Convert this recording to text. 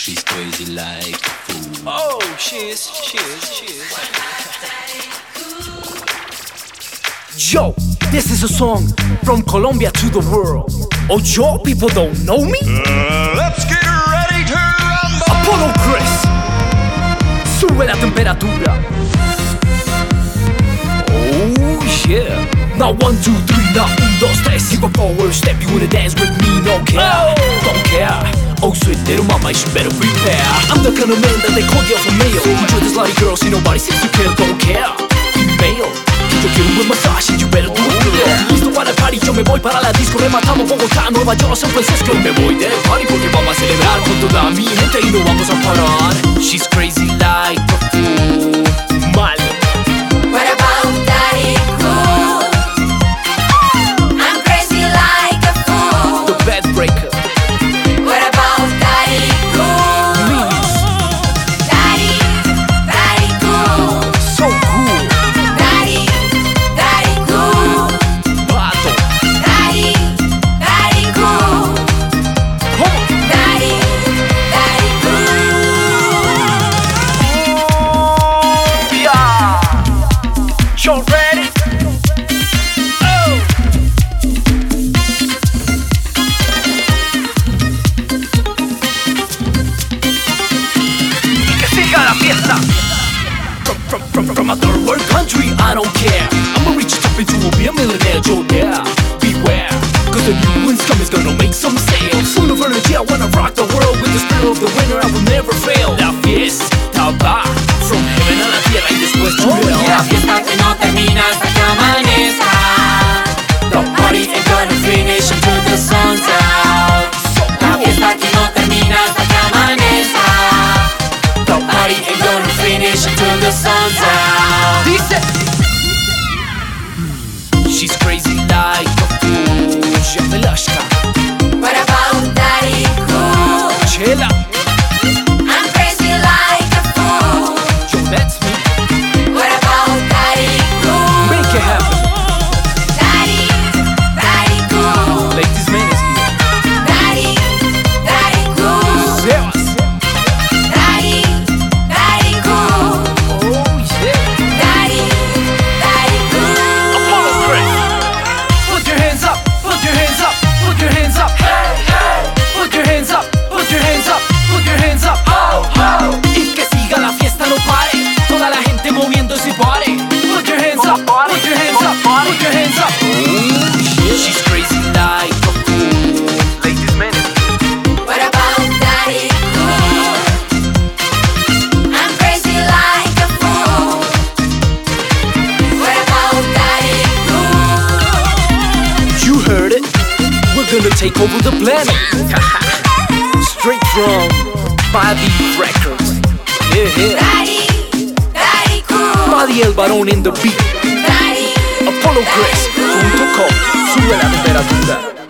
She's crazy like a fool. Oh, she is. Yo, this is a song from Colombia to the world. Oh, yo, people don't know me? Let's get ready to rumble. Apollo Chris, sube la temperatura. Oh, yeah. Now 1, 2, 3, now 1, 2, 3. Give a forward step, you wanna dance with me, no care, don't care. Oh, sweet little mama, you better prepare. I'm the kind of man that they call you for male. You treat this like girl, see nobody says you care, don't care. Female, que yo quiero un buen masaje, you better do it, yeah. Listo para el party, yo me voy para la disco. Rematamos Bogotá, Nueva York, San Francisco. Me voy del party porque vamos a celebrar con toda mi gente y no vamos a parar. She's crazy like a fool. Mal. What about Daddy Cool? I'm crazy like a fool. The bed breaker. What about Daddy Cool? Daddy Cool. So cool. Daddy Cool. Pato. Daddy Cool. Daddy Cool. Yeah. You ready? Oh. Y que siga la fiesta. From a third world country, I don't care. I'ma reach the top and you will be a millionaire, Joe, yeah. Beware, cause the new one's coming, gonna make some sales. Full of energy, I wanna rock the world with the spirit of the winner, I will never fail. La fiesta va from heaven a la tierra y después to hell. La fiesta que no termina hasta que amanezca. The party ain't gonna finish until the sun's out. La fiesta que no termina hasta que amanezca. The party ain't gonna finish until the sun's out. Dice she's crazy like a fool. Jamelashka, What about Daddy Cool? Chela, I'm crazy like a fool. yo, that's me. What about Daddy Cool? Make it happen. Daddy Cool. Ladies, man is here. Daddy Cool. Sebas. Daddy Cool. Oh yeah. Daddy Cool. Apollo Chris. Put your hands up. Put your hands up. Put your hands up. Hey, hey. Put your hands up. Put your hands up. Put your hands up. Oh, oh. Y que siga la fiesta, no pare. Toda la gente moviendo ese body. Put your hands up. Put your hands up. Put your hands up. Oh shit. She's crazy like a fool. Ladies, man is here. What about Daddy Cool? I'm crazy like a fool. What about Daddy Cool? You heard it. We're gonna take over the planet. Straight from Body Records. Yeah, yeah. Daddy Cool. Body el varón in the beat. Daddy ApolloChris.com. Sube la temperatura.